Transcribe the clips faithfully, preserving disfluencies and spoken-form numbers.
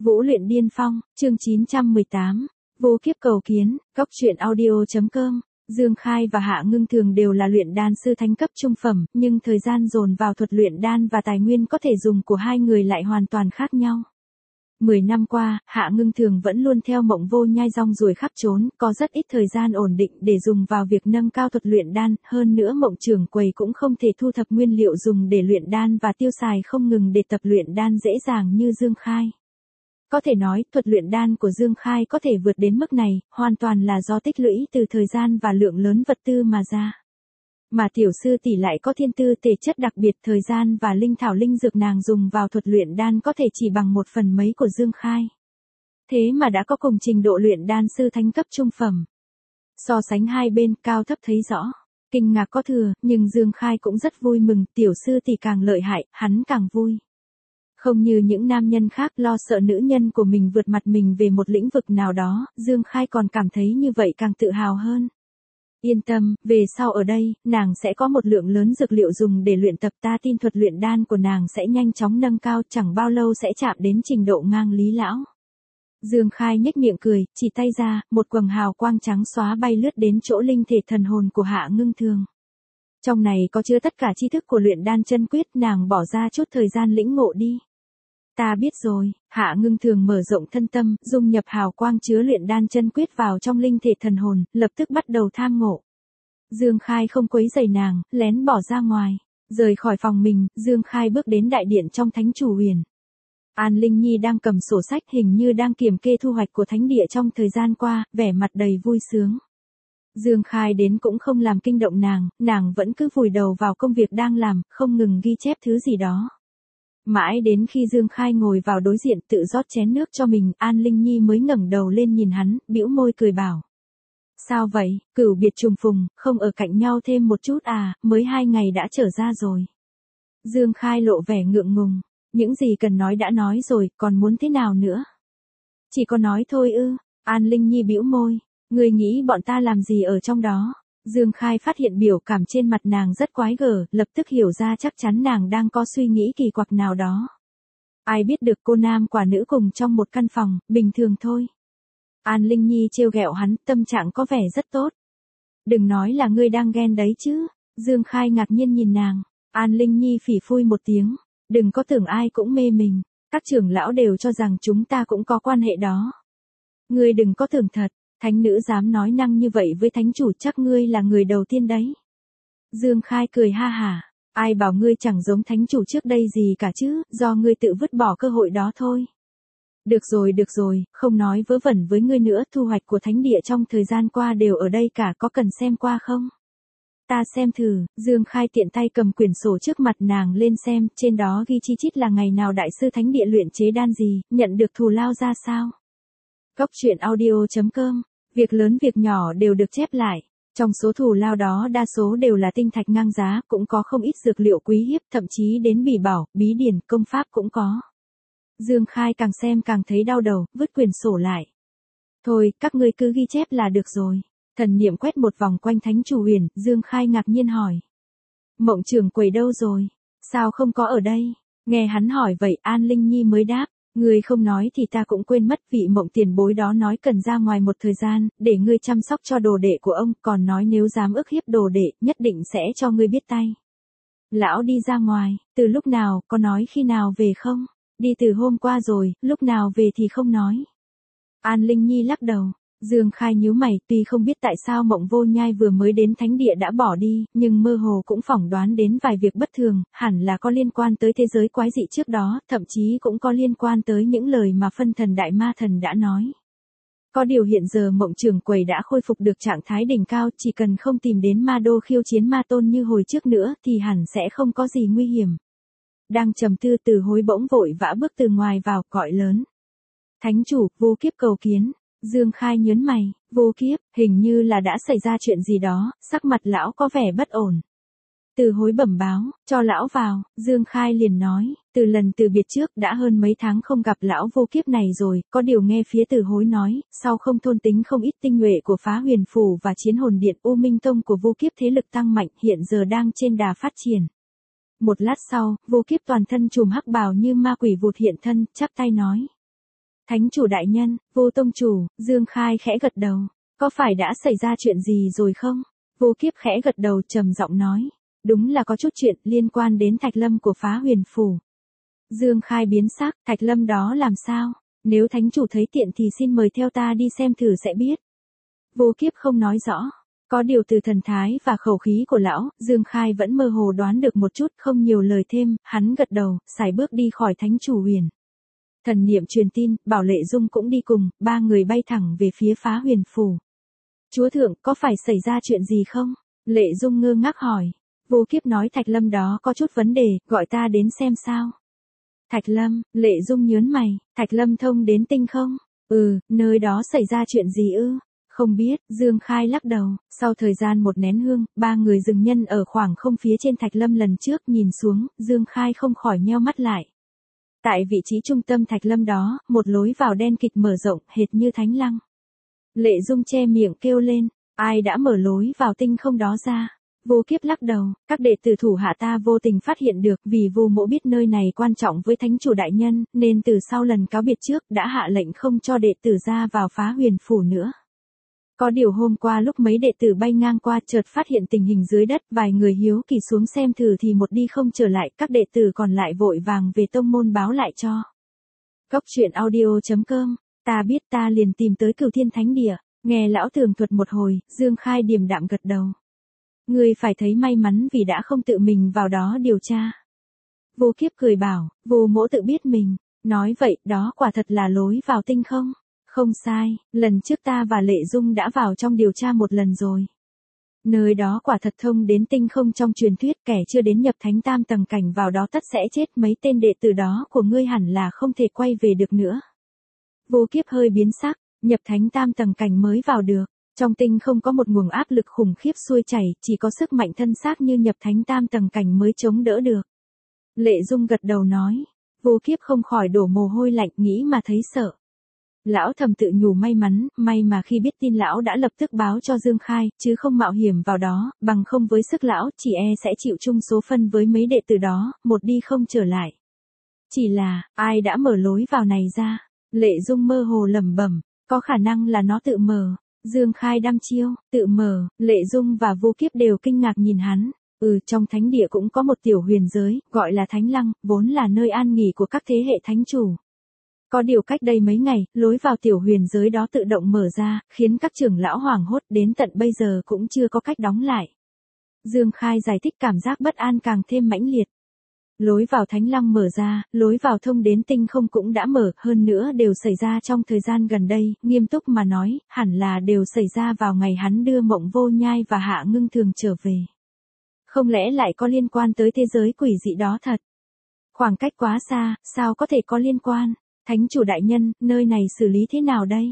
Vũ luyện điên phong, chương chín trăm mười tám, vô kiếp cầu kiến, góc truyện audio.com. Dương Khai và Hạ Ngưng Thường đều là luyện đan sư thánh cấp trung phẩm, nhưng thời gian dồn vào thuật luyện đan và tài nguyên có thể dùng của hai người lại hoàn toàn khác nhau. Mười năm qua, Hạ Ngưng Thường vẫn luôn theo Mộng Vô Nhai rong ruổi khắp trốn, có rất ít thời gian ổn định để dùng vào việc nâng cao thuật luyện đan, hơn nữa Mộng trưởng quầy cũng không thể thu thập nguyên liệu dùng để luyện đan và tiêu xài không ngừng để tập luyện đan dễ dàng như Dương Khai. Có thể nói, thuật luyện đan của Dương Khai có thể vượt đến mức này, hoàn toàn là do tích lũy từ thời gian và lượng lớn vật tư mà ra. Mà tiểu sư tỷ lại có thiên tư thể chất đặc biệt, thời gian và linh thảo linh dược nàng dùng vào thuật luyện đan có thể chỉ bằng một phần mấy của Dương Khai. Thế mà đã có cùng trình độ luyện đan sư thánh cấp trung phẩm. So sánh hai bên, cao thấp thấy rõ. Kinh ngạc có thừa, nhưng Dương Khai cũng rất vui mừng, tiểu sư tỷ càng lợi hại, hắn càng vui. Không như những nam nhân khác lo sợ nữ nhân của mình vượt mặt mình về một lĩnh vực nào đó, Dương Khai còn cảm thấy như vậy càng tự hào hơn. Yên tâm, về sau ở đây, nàng sẽ có một lượng lớn dược liệu dùng để luyện tập, ta tin thuật luyện đan của nàng sẽ nhanh chóng nâng cao, chẳng bao lâu sẽ chạm đến trình độ ngang Lý lão. Dương Khai nhếch miệng cười, chỉ tay ra, một quầng hào quang trắng xóa bay lướt đến chỗ linh thể thần hồn của Hạ Ngưng Thường. Trong này có chứa tất cả tri thức của luyện đan chân quyết, nàng bỏ ra chút thời gian lĩnh ngộ đi. Ta biết rồi. Hạ Ngưng Thường mở rộng thân tâm, dung nhập hào quang chứa luyện đan chân quyết vào trong linh thể thần hồn, lập tức bắt đầu tham ngộ. Dương Khai không quấy rầy nàng, lén bỏ ra ngoài. Rời khỏi phòng mình, Dương Khai bước đến đại điện trong Thánh Chủ Huyền. An Linh Nhi đang cầm sổ sách, hình như đang kiểm kê thu hoạch của thánh địa trong thời gian qua, vẻ mặt đầy vui sướng. Dương Khai đến cũng không làm kinh động nàng, nàng vẫn cứ vùi đầu vào công việc đang làm, không ngừng ghi chép thứ gì đó. Mãi đến khi Dương Khai ngồi vào đối diện tự rót chén nước cho mình, An Linh Nhi mới ngẩng đầu lên nhìn hắn, bĩu môi cười bảo. Sao vậy, cửu biệt trùng phùng, không ở cạnh nhau thêm một chút à, mới hai ngày đã trở ra rồi. Dương Khai lộ vẻ ngượng ngùng, những gì cần nói đã nói rồi, còn muốn thế nào nữa? Chỉ có nói thôi ư, An Linh Nhi bĩu môi, người nghĩ bọn ta làm gì ở trong đó? Dương Khai phát hiện biểu cảm trên mặt nàng rất quái gở, lập tức hiểu ra chắc chắn nàng đang có suy nghĩ kỳ quặc nào đó. Ai biết được cô nam quả nữ cùng trong một căn phòng, bình thường thôi. An Linh Nhi trêu ghẹo hắn, tâm trạng có vẻ rất tốt. Đừng nói là ngươi đang ghen đấy chứ. Dương Khai ngạc nhiên nhìn nàng. An Linh Nhi phỉ phui một tiếng. Đừng có tưởng ai cũng mê mình. Các trưởng lão đều cho rằng chúng ta cũng có quan hệ đó. Ngươi đừng có tưởng thật. Thánh nữ dám nói năng như vậy với thánh chủ, chắc ngươi là người đầu tiên đấy. Dương Khai cười ha hả. Ai bảo ngươi chẳng giống thánh chủ trước đây gì cả chứ, do ngươi tự vứt bỏ cơ hội đó thôi. Được rồi được rồi, không nói vớ vẩn với ngươi nữa, thu hoạch của thánh địa trong thời gian qua đều ở đây cả, có cần xem qua không? Ta xem thử. Dương Khai tiện tay cầm quyển sổ trước mặt nàng lên xem, trên đó ghi chi chít là ngày nào đại sư thánh địa luyện chế đan gì, nhận được thù lao ra sao. Góc truyện audio.com. Việc lớn việc nhỏ đều được chép lại. Trong số thù lao đó đa số đều là tinh thạch ngang giá, cũng có không ít dược liệu quý hiếm, thậm chí đến bỉ bảo, bí điển, công pháp cũng có. Dương Khai càng xem càng thấy đau đầu, vứt quyển sổ lại. Thôi, các ngươi cứ ghi chép là được rồi. Thần niệm quét một vòng quanh Thánh Chủ Huyền, Dương Khai ngạc nhiên hỏi. Mộng trưởng quầy đâu rồi? Sao không có ở đây? Nghe hắn hỏi vậy, An Linh Nhi mới đáp. Ngươi không nói thì ta cũng quên mất, vị Mộng tiền bối đó nói cần ra ngoài một thời gian, để ngươi chăm sóc cho đồ đệ của ông, còn nói nếu dám ức hiếp đồ đệ, nhất định sẽ cho ngươi biết tay. Lão đi ra ngoài, từ lúc nào, có nói khi nào về không? Đi từ hôm qua rồi, lúc nào về thì không nói. An Linh Nhi lắc đầu. Dương Khai nhíu mày, tuy không biết tại sao Mộng Vô Nhai vừa mới đến thánh địa đã bỏ đi, nhưng mơ hồ cũng phỏng đoán đến vài việc bất thường, hẳn là có liên quan tới thế giới quái dị trước đó, thậm chí cũng có liên quan tới những lời mà phân thần đại ma thần đã nói. Có điều hiện giờ Mộng trưởng quầy đã khôi phục được trạng thái đỉnh cao, chỉ cần không tìm đến ma đô khiêu chiến ma tôn như hồi trước nữa thì hẳn sẽ không có gì nguy hiểm. Đang trầm tư, Từ Hối bỗng vội vã bước từ ngoài vào, gọi lớn. Thánh chủ, vô kiếp cầu kiến. Dương Khai nhớn mày, vô kiếp, hình như là đã xảy ra chuyện gì đó, sắc mặt lão có vẻ bất ổn. Từ Hối bẩm báo, cho lão vào, Dương Khai liền nói, từ lần từ biệt trước đã hơn mấy tháng không gặp lão vô kiếp này rồi, có điều nghe phía Từ Hối nói, sau không thôn tính không ít tinh nhuệ của Phá Huyền Phủ và Chiến Hồn Điện, U Minh Tông của vô kiếp thế lực tăng mạnh, hiện giờ đang trên đà phát triển. Một lát sau, vô kiếp toàn thân trùm hắc bào như ma quỷ vụt hiện thân, chắp tay nói. Thánh chủ đại nhân, Vô tông chủ, Dương Khai khẽ gật đầu. Có phải đã xảy ra chuyện gì rồi không? Vô Kiếp khẽ gật đầu trầm giọng nói. Đúng là có chút chuyện liên quan đến Thạch Lâm của Phá Huyền Phủ. Dương Khai biến sắc, Thạch Lâm đó làm sao? Nếu thánh chủ thấy tiện thì xin mời theo ta đi xem thử sẽ biết. Vô Kiếp không nói rõ. Có điều từ thần thái và khẩu khí của lão, Dương Khai vẫn mơ hồ đoán được một chút, không nhiều lời thêm, hắn gật đầu, sải bước đi khỏi thánh chủ huyền. Thần niệm truyền tin, bảo Lệ Dung cũng đi cùng, ba người bay thẳng về phía Phá Huyền Phủ. Chúa thượng, có phải xảy ra chuyện gì không? Lệ Dung ngơ ngác hỏi. Vô Kiếp nói Thạch Lâm đó có chút vấn đề, gọi ta đến xem sao. Thạch Lâm, Lệ Dung nhớn mày, Thạch Lâm thông đến tinh không? Ừ, nơi đó xảy ra chuyện gì ư? Không biết, Dương Khai lắc đầu, sau thời gian một nén hương, ba người dừng nhân ở khoảng không phía trên Thạch Lâm lần trước nhìn xuống, Dương Khai không khỏi nheo mắt lại. Tại vị trí trung tâm Thạch Lâm đó, một lối vào đen kịt mở rộng, hệt như thánh lăng. Lệ Dung che miệng kêu lên, ai đã mở lối vào tinh không đó ra? Vô Kiếp lắc đầu, các đệ tử thủ hạ ta vô tình phát hiện được, vì Vô Mỗ biết nơi này quan trọng với thánh chủ đại nhân, nên từ sau lần cáo biệt trước đã hạ lệnh không cho đệ tử ra vào Phá Huyền Phủ nữa. Có điều hôm qua lúc mấy đệ tử bay ngang qua chợt phát hiện tình hình dưới đất, vài người hiếu kỳ xuống xem thử thì một đi không trở lại, các đệ tử còn lại vội vàng về tông môn báo lại cho. Góc truyện audio chấm com, ta biết ta liền tìm tới Cửu Thiên Thánh Địa, nghe lão tường thuật một hồi, Dương Khai điềm đạm gật đầu. Ngươi phải thấy may mắn vì đã không tự mình vào đó điều tra. Vô Kiếp cười bảo, Vô Mỗ tự biết mình, nói vậy đó quả thật là lối vào tinh không? Không sai, lần trước ta và Lệ Dung đã vào trong điều tra một lần rồi. Nơi đó quả thật thông đến tinh không trong truyền thuyết, kẻ chưa đến nhập thánh tam tầng cảnh vào đó tất sẽ chết, mấy tên đệ tử đó của ngươi hẳn là không thể quay về được nữa. Vô Kiếp hơi biến sắc, nhập thánh tam tầng cảnh mới vào được. Trong tinh không có một nguồn áp lực khủng khiếp xuôi chảy, chỉ có sức mạnh thân xác như nhập thánh tam tầng cảnh mới chống đỡ được. Lệ Dung gật đầu nói, Vô Kiếp không khỏi đổ mồ hôi lạnh, nghĩ mà thấy sợ. Lão thầm tự nhủ may mắn, may mà khi biết tin lão đã lập tức báo cho Dương Khai, chứ không mạo hiểm vào đó, bằng không với sức lão chỉ e sẽ chịu chung số phân với mấy đệ tử đó, một đi không trở lại. Chỉ là, ai đã mở lối vào này ra? Lệ Dung mơ hồ lẩm bẩm, có khả năng là nó tự mở. Dương Khai đăm chiêu, tự mở, Lệ Dung và Vô Kiếp đều kinh ngạc nhìn hắn. Ừ, trong thánh địa cũng có một tiểu huyền giới, gọi là Thánh Lăng, vốn là nơi an nghỉ của các thế hệ thánh chủ. Có điều cách đây mấy ngày, lối vào tiểu huyền giới đó tự động mở ra, khiến các trưởng lão hoảng hốt, đến tận bây giờ cũng chưa có cách đóng lại. Dương Khai giải thích, cảm giác bất an càng thêm mãnh liệt. Lối vào Thánh Lăng mở ra, lối vào thông đến tinh không cũng đã mở, hơn nữa đều xảy ra trong thời gian gần đây, nghiêm túc mà nói, hẳn là đều xảy ra vào ngày hắn đưa Mộng Vô Nhai và Hạ Ngưng Thường trở về. Không lẽ lại có liên quan tới thế giới quỷ dị đó thật? Khoảng cách quá xa, sao có thể có liên quan? Thánh chủ đại nhân, nơi này xử lý thế nào đây?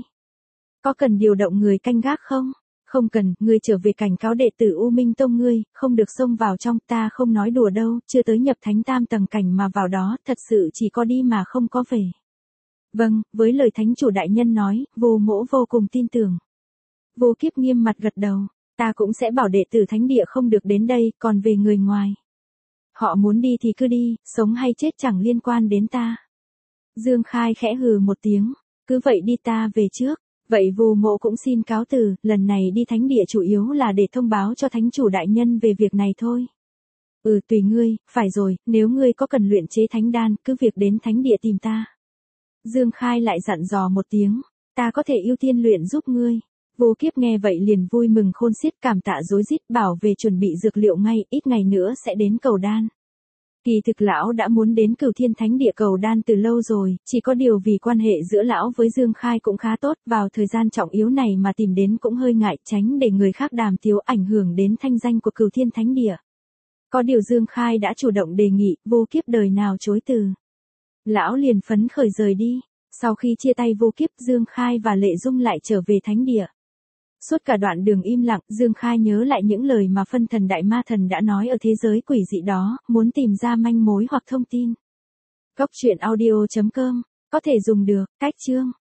Có cần điều động người canh gác không? Không cần, ngươi trở về cảnh cáo đệ tử U Minh Tông ngươi, không được xông vào trong, ta không nói đùa đâu, chưa tới nhập thánh tam tầng cảnh mà vào đó, thật sự chỉ có đi mà không có về. Vâng, với lời thánh chủ đại nhân nói, Vô Mỗ vô cùng tin tưởng. Vô Kiếp nghiêm mặt gật đầu, ta cũng sẽ bảo đệ tử thánh địa không được đến đây, còn về người ngoài. Họ muốn đi thì cứ đi, sống hay chết chẳng liên quan đến ta. Dương Khai khẽ hừ một tiếng, cứ vậy đi ta về trước. Vậy Vô Mỗ cũng xin cáo từ, lần này đi thánh địa chủ yếu là để thông báo cho thánh chủ đại nhân về việc này thôi. Ừ, tùy ngươi, phải rồi, nếu ngươi có cần luyện chế thánh đan, cứ việc đến thánh địa tìm ta. Dương Khai lại dặn dò một tiếng, ta có thể ưu tiên luyện giúp ngươi. Vô Kiếp nghe vậy liền vui mừng khôn xiết, cảm tạ rối rít, bảo về chuẩn bị dược liệu ngay, ít ngày nữa sẽ đến cầu đan. Kỳ thực lão đã muốn đến Cửu Thiên Thánh Địa cầu đan từ lâu rồi, chỉ có điều vì quan hệ giữa lão với Dương Khai cũng khá tốt, vào thời gian trọng yếu này mà tìm đến cũng hơi ngại, tránh để người khác đàm tiếu ảnh hưởng đến thanh danh của Cửu Thiên Thánh Địa. Có điều Dương Khai đã chủ động đề nghị, Vô Kiếp đời nào chối từ. Lão liền phấn khởi rời đi, sau khi chia tay Vô Kiếp, Dương Khai và Lệ Dung lại trở về Thánh Địa. Suốt cả đoạn đường im lặng, Dương Khai nhớ lại những lời mà phân thần đại ma thần đã nói ở thế giới quỷ dị đó, muốn tìm ra manh mối hoặc thông tin. Góc truyện audio chấm com, có thể dùng được, cách chương.